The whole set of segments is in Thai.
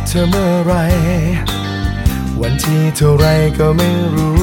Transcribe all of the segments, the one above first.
เธอเมื่อไรวันที่เท่าไรก็ไม่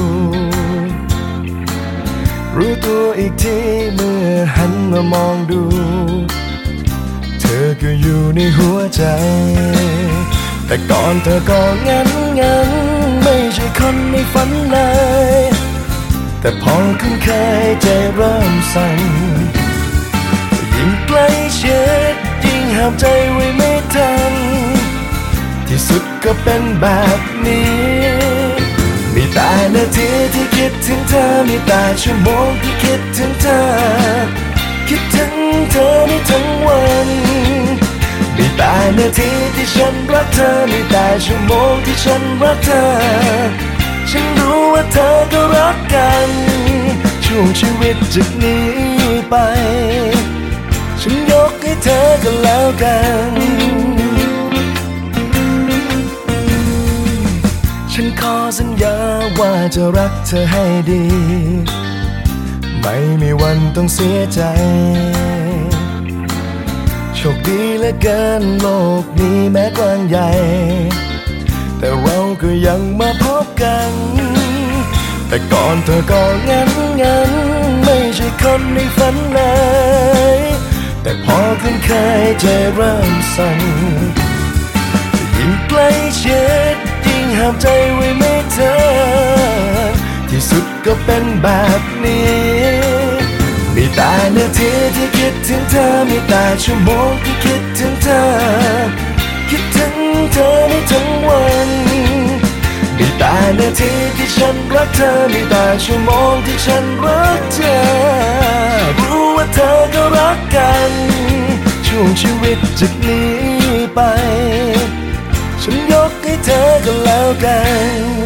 รู้ตัวอีกทีเมื่อหันมามองดูเธอก็อยู่ในหัวใจแต่ก่อนเธอก็งั้นไม่ใช่คนในฝันเลยแต่พอคุ้นเคยใจเริ่มสั่นยิ่งใกล้ชิดยิ่งห้ามใจไว้ไม่ทันที่สุดก็เป็นแบบนี้มีแต่นาทีที่คิดถึงเธอมีแต่ชั่วโมงที่คิดถึงเธอคิดถึงเธอได้ทั้งวันมีแต่นาทีที่ฉันรักเธอมีแต่ชั่วโมงที่ฉันรักเธอฉันรู้ว่าเธอก็รักกันช่วงชีวิตจากนี้ไปฉันยกให้เธอก็แล้วกันฉันขอสัญญาว่าจะรักเธอให้ดีไม่มีวันต้องเสียใจโชคดีเหลือเกินโลกนี้แม้กว้างใหญ่แต่เราก็ยังมาพบกันแต่ก่อนเธอก็งั้นไม่ใช่คนในฝันเลยแต่พอคุ้นเคยใจเริ่มสั่นยิ่งใกล้ชิดยิ่งห้ามใจไว้ไม่ทันที่สุดก็เป็นแบบนี้มีแต่นาทีที่คิดถึงเธอมีแต่ชั่วโมงที่คิดถึงเธอคิดถึงเธอในทั้งวันมีแต่นาทีที่ฉันรักเธอมีแต่ชั่วโมงที่ฉันรักเธอรู้ว่าเธอก็รักกันช่วงชีวิตจากนี้ไปฉันยกให้เธอก็แล้วกัน